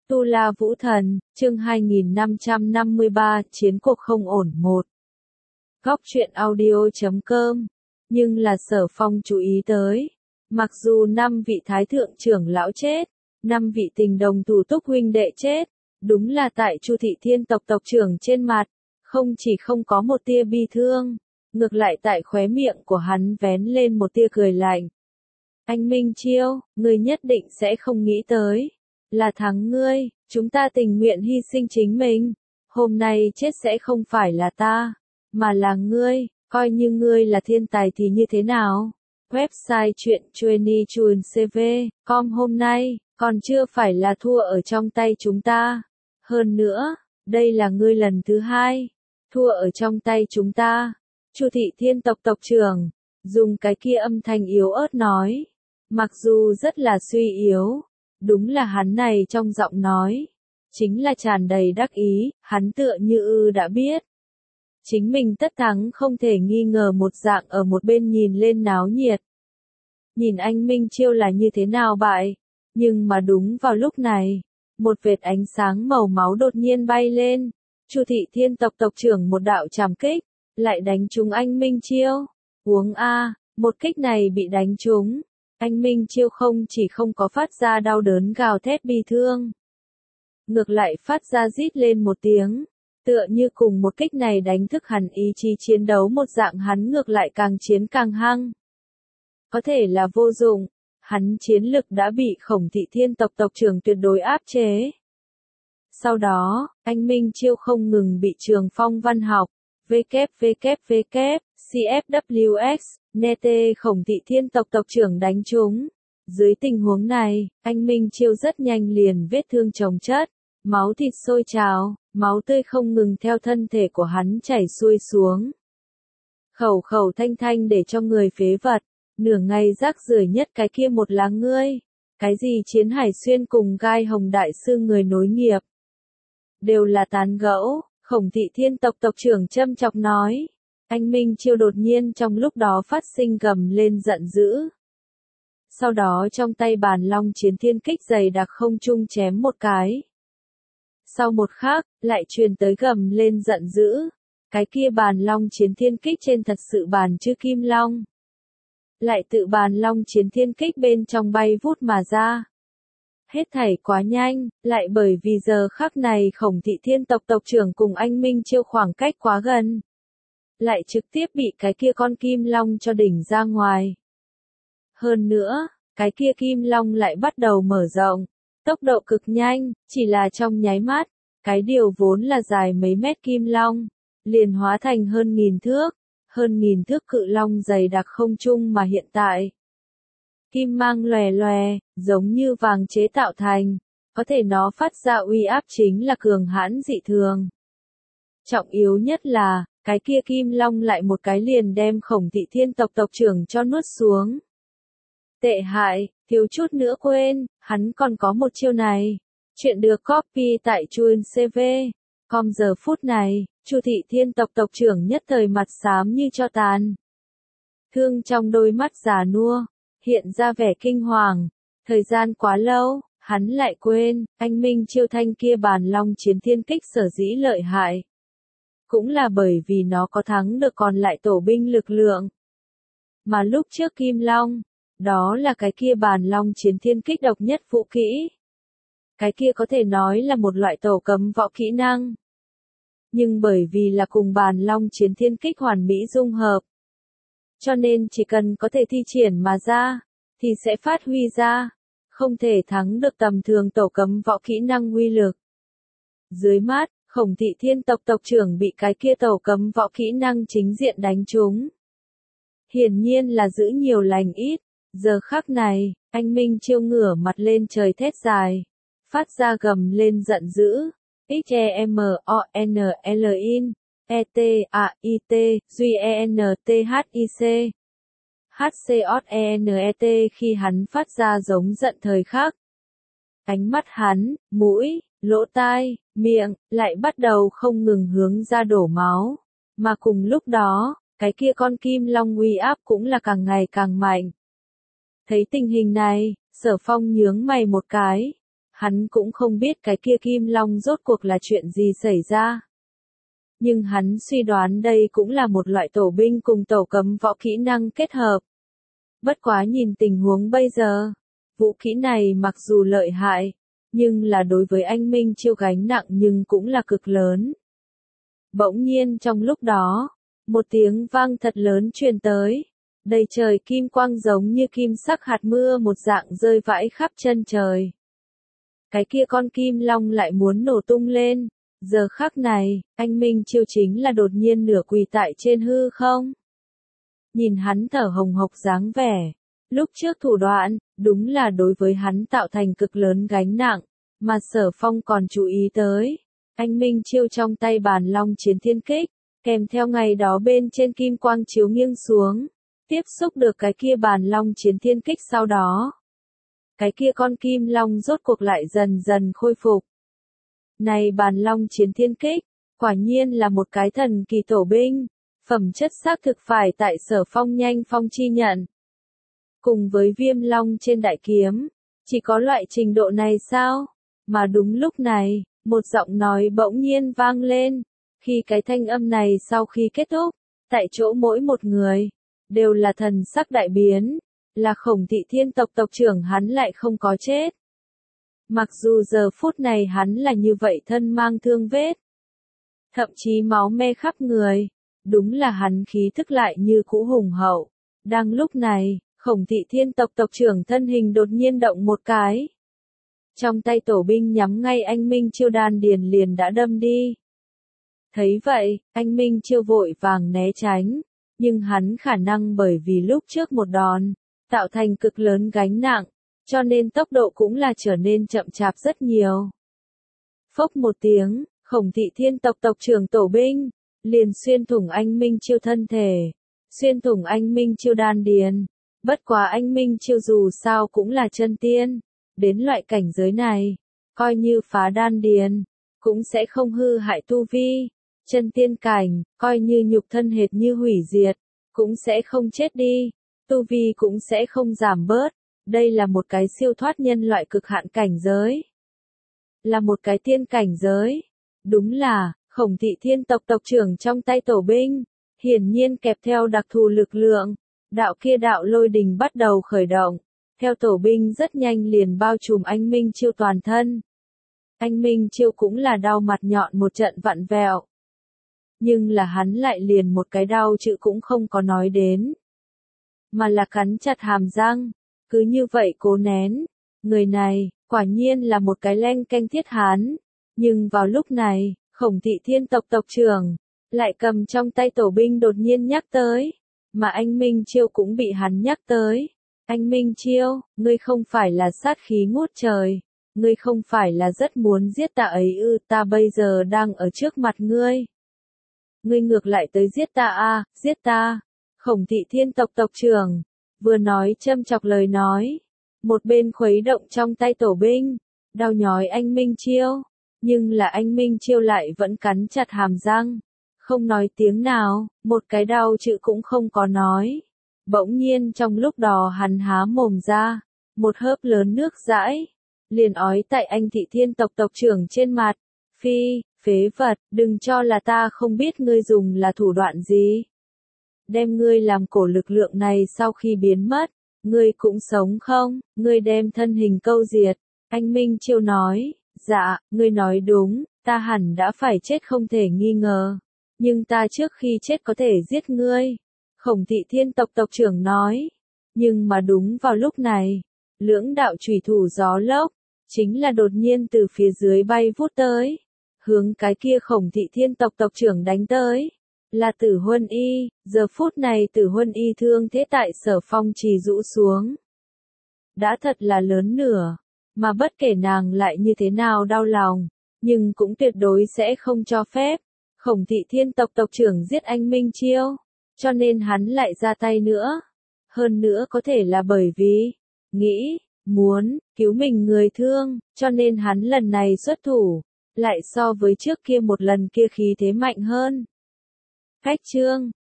Tu La Vũ Thần, chương 2553, Chiến cuộc không ổn 1. Góc truyện audio.com. Nhưng là Sở Phong chú ý tới. Mặc dù 5 vị thái thượng trưởng lão chết, 5 vị tình đồng thủ túc huynh đệ chết, đúng là tại Chu Thị Thiên tộc tộc trưởng trên mặt, không chỉ không có một tia bi thương, ngược lại tại khóe miệng của hắn vén lên một tia cười lạnh. Anh Minh Chiêu, ngươi nhất định sẽ không nghĩ tới. Là thắng ngươi, chúng ta tình nguyện hy sinh chính mình. Hôm nay chết sẽ không phải là ta, mà là ngươi, coi như ngươi là thiên tài thì như thế nào? Website truyện chuyennichunCV.com hôm nay, còn chưa phải là thua ở trong tay chúng ta. Hơn nữa, đây là ngươi lần thứ 2, thua ở trong tay chúng ta. Chu Thị Thiên tộc tộc trưởng, dùng cái kia âm thanh yếu ớt nói. Mặc dù rất là suy yếu. Đúng là hắn này trong giọng nói, chính là tràn đầy đắc ý, hắn tựa như đã biết. Chính mình tất thắng không thể nghi ngờ một dạng ở một bên nhìn lên náo nhiệt. Nhìn anh Minh Chiêu là như thế nào bại, nhưng mà đúng vào lúc này, một vệt ánh sáng màu máu đột nhiên bay lên, Chu Thị Thiên tộc tộc trưởng một đạo trảm kích, lại đánh trúng anh Minh Chiêu. Uống a, một kích này bị đánh trúng. Anh Minh Chiêu không chỉ không có phát ra đau đớn gào thét bi thương, ngược lại phát ra rít lên một tiếng, tựa như cùng một kích này đánh thức hẳn ý chí chiến đấu một dạng, hắn ngược lại càng chiến càng hăng. Có thể là vô dụng, hắn chiến lực đã bị Khổng Thị Thiên tộc tộc trưởng tuyệt đối áp chế. Sau đó, anh Minh Chiêu không ngừng bị Trường Phong Văn Học, WWW, CFWX, Nete Khổng Thị Thiên tộc tộc trưởng đánh trúng. Dưới tình huống này, anh Minh Chiêu rất nhanh liền vết thương chồng chất, máu thịt sôi trào, máu tươi không ngừng theo thân thể của hắn chảy xuôi xuống. Khẩu khẩu thanh thanh để cho người phế vật, nửa ngày rác rưởi nhất cái kia một là ngươi. Cái gì Chiến Hải Xuyên cùng Gai Hồng Đại Sư người nối nghiệp, đều là tán gẫu. Khổng Thị Thiên tộc tộc trưởng châm chọc nói. Anh Minh Chiêu đột nhiên trong lúc đó phát sinh gầm lên giận dữ. Sau đó trong tay Bàn Long Chiến Thiên Kích dày đặc không trung chém một cái. Sau một khắc, lại truyền tới gầm lên giận dữ. Cái kia Bàn Long Chiến Thiên Kích trên thật sự bàn chữ Kim Long. Lại tự Bàn Long Chiến Thiên Kích bên trong bay vút mà ra. Hết thảy quá nhanh, lại bởi vì giờ khắc này Khổng Thị Thiên tộc tộc trưởng cùng anh Minh Chiêu khoảng cách quá gần. Lại trực tiếp bị cái kia con Kim Long cho đỉnh ra ngoài. Hơn nữa, cái kia Kim Long lại bắt đầu mở rộng, tốc độ cực nhanh, chỉ là trong nháy mắt, cái điều vốn là dài mấy mét Kim Long, liền hóa thành hơn 1000 thước, hơn 1000 thước cự long dày đặc không trung mà hiện tại. Kim mang lòe lòe, giống như vàng chế tạo thành, có thể nó phát ra uy áp chính là cường hãn dị thường. Trọng yếu nhất là, cái kia Kim Long lại một cái liền đem Khổng Thị Thiên tộc tộc trưởng cho nuốt xuống. Tệ hại, thiếu chút nữa quên, hắn còn có một chiêu này. Chuyện được copy tại chuyenCV.com giờ phút này, Chu Thị Thiên tộc tộc trưởng nhất thời mặt xám như tro tàn. Thương trong đôi mắt già nua, hiện ra vẻ kinh hoàng. Thời gian quá lâu, hắn lại quên, anh Minh Chiêu thanh kia Bàn Long Chiến Thiên Kích sở dĩ lợi hại. Cũng là bởi vì nó có thắng được còn lại tổ binh lực lượng. Mà lúc trước Kim Long, đó là cái kia Bàn Long Chiến Thiên Kích độc nhất vũ kỹ. Cái kia có thể nói là một loại tổ cấm võ kỹ năng. Nhưng bởi vì là cùng Bàn Long Chiến Thiên Kích hoàn mỹ dung hợp, cho nên chỉ cần có thể thi triển mà ra, thì sẽ phát huy ra, không thể thắng được tầm thường tổ cấm võ kỹ năng uy lực. Dưới mắt, Khổng Thị Thiên tộc tộc trưởng bị cái kia tổ cấm võ kỹ năng chính diện đánh trúng. Hiển nhiên là giữ nhiều lành ít, giờ khắc này, anh Minh Chiêu ngửa mặt lên trời thét dài, phát ra gầm lên giận dữ. XEMONLIN ETAIT GENTHIC HCOTENET khi hắn phát ra giống giận thời khắc. Ánh mắt hắn, mũi, lỗ tai, miệng, lại bắt đầu không ngừng hướng ra đổ máu. Mà cùng lúc đó, cái kia con Kim Long uy áp cũng là càng ngày càng mạnh. Thấy tình hình này, Sở Phong nhướng mày một cái. Hắn cũng không biết cái kia Kim Long rốt cuộc là chuyện gì xảy ra. Nhưng hắn suy đoán đây cũng là một loại tổ binh cùng tổ cấm võ kỹ năng kết hợp. Bất quá nhìn tình huống bây giờ, vũ khí này mặc dù lợi hại, nhưng là đối với anh Minh Chiêu gánh nặng nhưng cũng là cực lớn. Bỗng nhiên trong lúc đó, một tiếng vang thật lớn truyền tới, đầy trời kim quang giống như kim sắc hạt mưa một dạng rơi vãi khắp chân trời. Cái kia con kim long lại muốn nổ tung lên, giờ khắc này, anh Minh Chiêu chính là đột nhiên nửa quỳ tại trên hư không. Nhìn hắn thở hồng hộc dáng vẻ, lúc trước thủ đoạn, đúng là đối với hắn tạo thành cực lớn gánh nặng, mà Sở Phong còn chú ý tới. Anh Minh Chiêu trong tay bàn long chiến thiên kích, kèm theo ngày đó bên trên kim quang chiếu nghiêng xuống, tiếp xúc được cái kia bàn long chiến thiên kích sau đó. Cái kia con kim long rốt cuộc lại dần dần khôi phục. Này bàn long chiến thiên kích, quả nhiên là một cái thần kỳ tổ binh, phẩm chất xác thực phải tại Sở Phong nhanh phong chi nhận. Cùng với Viêm Long trên đại kiếm, chỉ có loại trình độ này sao? Mà đúng lúc này, một giọng nói bỗng nhiên vang lên, khi cái thanh âm này sau khi kết thúc, tại chỗ mỗi một người, đều là thần sắc đại biến, là Khổng Thị Thiên tộc tộc trưởng hắn lại không có chết. Mặc dù giờ phút này hắn là như vậy thân mang thương vết, thậm chí máu me khắp người, đúng là hắn khí thức lại như cũ hùng hậu. Đang lúc này, Khổng Thị Thiên tộc tộc trưởng thân hình đột nhiên động một cái. Trong tay tổ binh nhắm ngay anh Minh Chiêu đan điền liền đã đâm đi. Thấy vậy, anh Minh Chiêu vội vàng né tránh, nhưng hắn khả năng bởi vì lúc trước một đòn, tạo thành cực lớn gánh nặng, cho nên tốc độ cũng là trở nên chậm chạp rất nhiều. Phốc một tiếng, Khổng Thị Thiên tộc tộc trưởng tổ binh, liền xuyên thủng anh Minh Chiêu thân thể, xuyên thủng anh Minh Chiêu đan điền. Bất quá anh Minh Chiêu dù sao cũng là chân tiên, đến loại cảnh giới này, coi như phá đan điền, cũng sẽ không hư hại tu vi. Chân tiên cảnh, coi như nhục thân hệt như hủy diệt, cũng sẽ không chết đi, tu vi cũng sẽ không giảm bớt. Đây là một cái siêu thoát nhân loại cực hạn cảnh giới. Là một cái tiên cảnh giới. Đúng là, Khổng Thị Thiên tộc tộc trưởng trong tay tổ binh, hiển nhiên kẹp theo đặc thù lực lượng. Đạo kia đạo lôi đình bắt đầu khởi động, theo tổ binh rất nhanh liền bao trùm anh Minh Chiêu toàn thân. Anh Minh Chiêu cũng là đau mặt nhọn một trận vặn vẹo. Nhưng là hắn lại liền một cái đau chữ cũng không có nói đến. Mà là cắn chặt hàm răng, cứ như vậy cố nén. Người này, quả nhiên là một cái leng canh thiết hán. Nhưng vào lúc này, Khổng Thị Thiên tộc tộc trưởng, lại cầm trong tay tổ binh đột nhiên nhắc tới. Mà anh Minh Chiêu cũng bị hắn nhắc tới. Anh Minh Chiêu, ngươi không phải là sát khí ngút trời. Ngươi không phải là rất muốn giết ta ấy ư, ta bây giờ đang ở trước mặt ngươi. Ngươi ngược lại tới giết ta à, giết ta. Khổng Thị Thiên tộc tộc trưởng, vừa nói châm chọc lời nói. Một bên khuấy động trong tay tổ binh, đau nhói anh Minh Chiêu. Nhưng là anh Minh Chiêu lại vẫn cắn chặt hàm răng. Không nói tiếng nào, một cái đau chữ cũng không có nói. Bỗng nhiên trong lúc đó hắn há mồm ra, một hớp lớn nước dãi, liền ói tại anh Thị Thiên tộc tộc trưởng trên mặt. Phi, phế vật, đừng cho là ta không biết ngươi dùng là thủ đoạn gì. Đem ngươi làm cổ lực lượng này sau khi biến mất, ngươi cũng sống không, ngươi đem thân hình câu diệt. Anh Minh Chiêu nói, dạ, ngươi nói đúng, ta hẳn đã phải chết không thể nghi ngờ. Nhưng ta trước khi chết có thể giết ngươi. Khổng Thị Thiên tộc tộc trưởng nói. Nhưng mà đúng vào lúc này, lưỡng đạo chủy thủ gió lốc, chính là đột nhiên từ phía dưới bay vút tới. Hướng cái kia Khổng Thị Thiên tộc tộc trưởng đánh tới. Là Tử Huân Y, giờ phút này Tử Huân Y thương thế tại Sở Phong trì rũ xuống. Đã thật là lớn nửa, mà bất kể nàng lại như thế nào đau lòng, nhưng cũng tuyệt đối sẽ không cho phép Khổng Thị Thiên tộc tộc trưởng giết anh Minh Chiêu, cho nên hắn lại ra tay nữa. Hơn nữa có thể là bởi vì, nghĩ, muốn, cứu mình người thương, cho nên hắn lần này xuất thủ, lại so với trước kia một lần kia khí thế mạnh hơn. Phách chương